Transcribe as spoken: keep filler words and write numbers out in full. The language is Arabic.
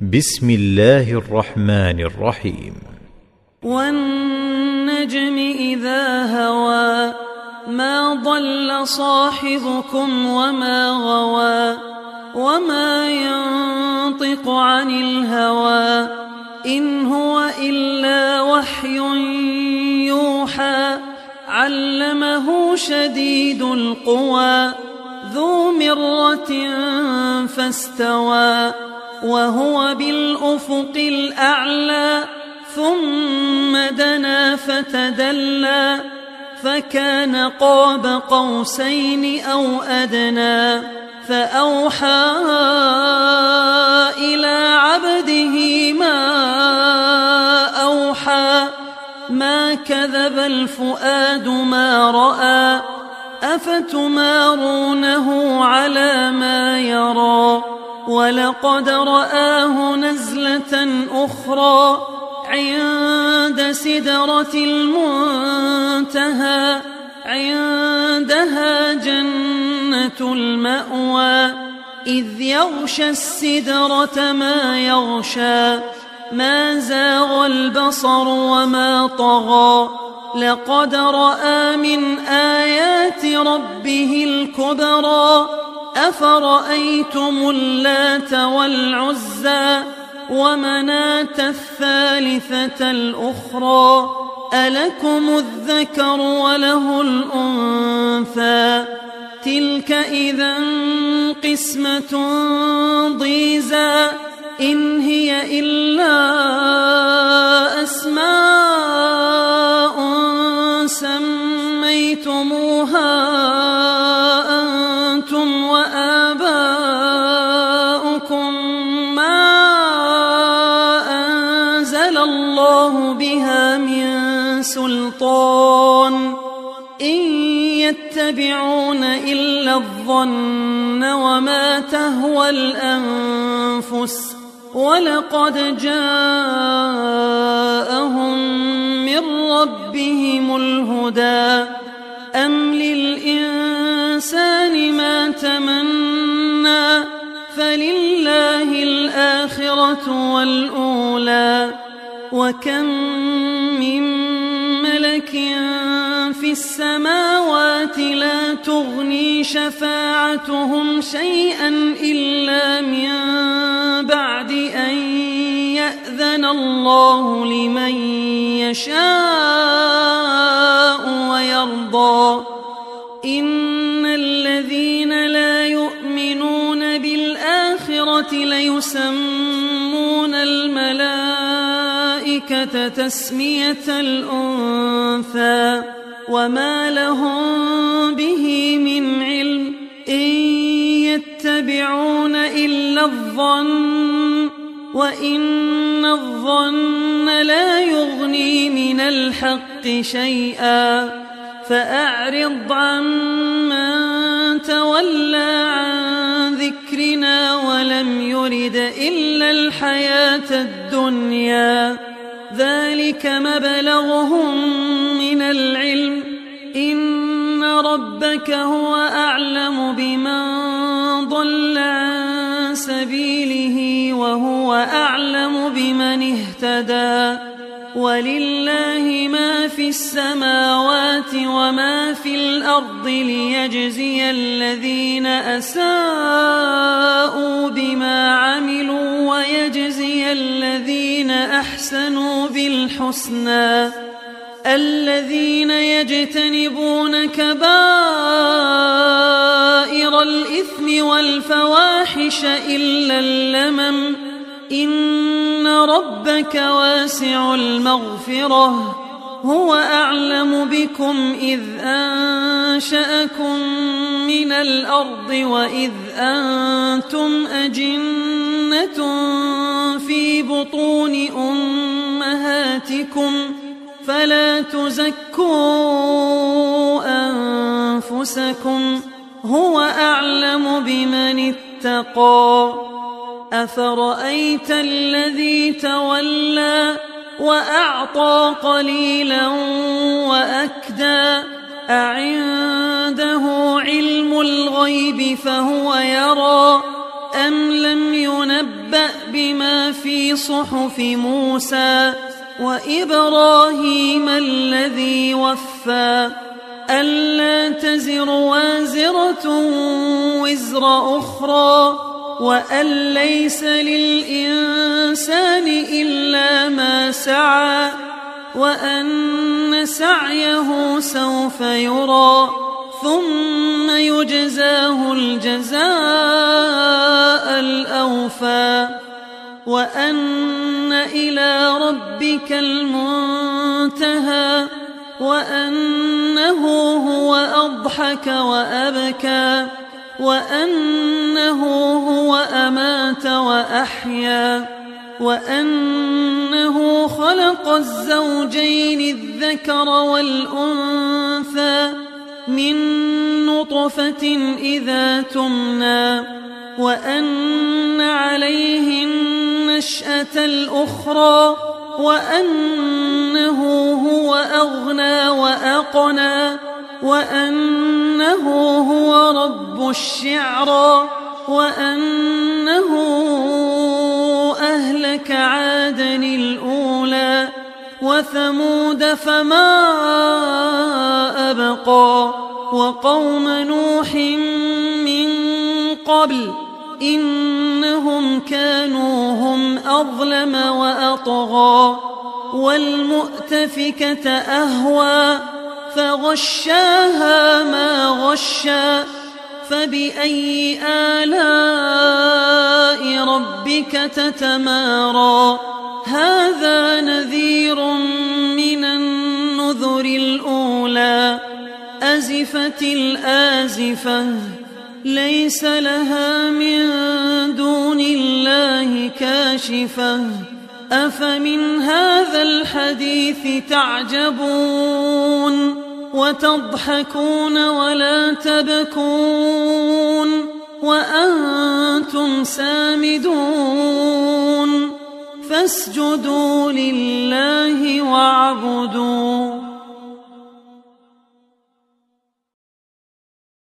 بسم الله الرحمن الرحيم. والنجم إذا هوى ما ضل صاحبكم وما غوى وما ينطق عن الهوى إن هو إلا وحي يوحى علمه شديد القوى ذو مرة فاستوى وهو بالأفق الأعلى ثم دنا فتدلى فكان قاب قوسين أو أدنى فأوحى إلى عبده ما أوحى ما كذب الفؤاد ما رأى أفتمارونه على ما يرى ولقد رآه نزلة أخرى عند سدرة المنتهى عندها جنة المأوى إذ يغشى السدرة ما يغشى ما زاغ البصر وما طغى لقد رأى من آيات ربه الكبرى أفرأيتم اللات والعزى ومناة الثالثة الأخرى ألكم الذكر وله الأنثى تلك إذا قسمة ضيزى إن هي إلا أسماء سميتموها أنتم وآباؤكم ما أنزل الله بها من سلطان إن يتبعون إلا الظن وما تهوى الأنفس ولقد جاءهم من ربهم الهدى أم للإنسان ما تمنى فلله الآخرة والأولى وكم من ملك في السماوات لا تغني شفاعتهم شيئا إلا من بعد أن يأذن الله لمن يشاء ويرضى إن الذين لا يؤمنون بالآخرة ليسمون الملائكة تسمية الأنثى وما لهم به من علم إن يتبعون إلا الظن وإن الظن لا يغني من الحق شيئا فأعرض عمن تولى عن ذكرنا ولم يرد إلا الحياة الدنيا ذلك مبلغهم من العلم إن ربك هو أعلم بمن ضل عن سبيله وهو أعلم بمن اهتدى ولله ما في السماوات وما في الأرض ليجزي الذين أساءوا بما عملوا ويجزي الذين أحسنوا بالحسنى الذين يجتنبون كبائر الإثم والفواحش إلا اللمم إن ربك واسع المغفرة هو أعلم بكم إذ أنشأكم من الأرض وإذ أنتم أجنة في بطون أمهاتكم فلا تزكوا أنفسكم هو أعلم بمن اتقى أفرأيت الذي تولى وأعطى قليلا وأكدى أعنده علم الغيب فهو يرى أم لم ينبأ فلينبأ بما في صحف موسى وإبراهيم الذي وفى ألا تزر وازرة وزر أخرى وأن ليس للإنسان إلا ما سعى وأن سعيه سوف يرى ثم يجزاه الجزاء الأوفى وأن إلى ربك المنتهى وأنه هو أضحك وأبكى وأنه هو أمات وأحيا وأنه خلق الزوجين الذكر والأنثى من نطفة إذا تمنى وأن عليه النشأة الأخرى وأنه هو أغنى وأقنى وأنه هو رب الشعرى وأنه أهلك عادا الأولى وثمود فما أبقى وقوم نوح من قبل إنهم كانوا هم أظلم وأطغى والمؤتفكة أهوى فغشاها ما غشى فبأي آلاء ربك تتمارى هذا نذير من النذر الأولى أزفت الآزفة ليس لها من دون الله كاشفة أفمن هذا الحديث تعجبون وتضحكون ولا تبكون وأنتم سامدون فاسجدوا لله واعبدوا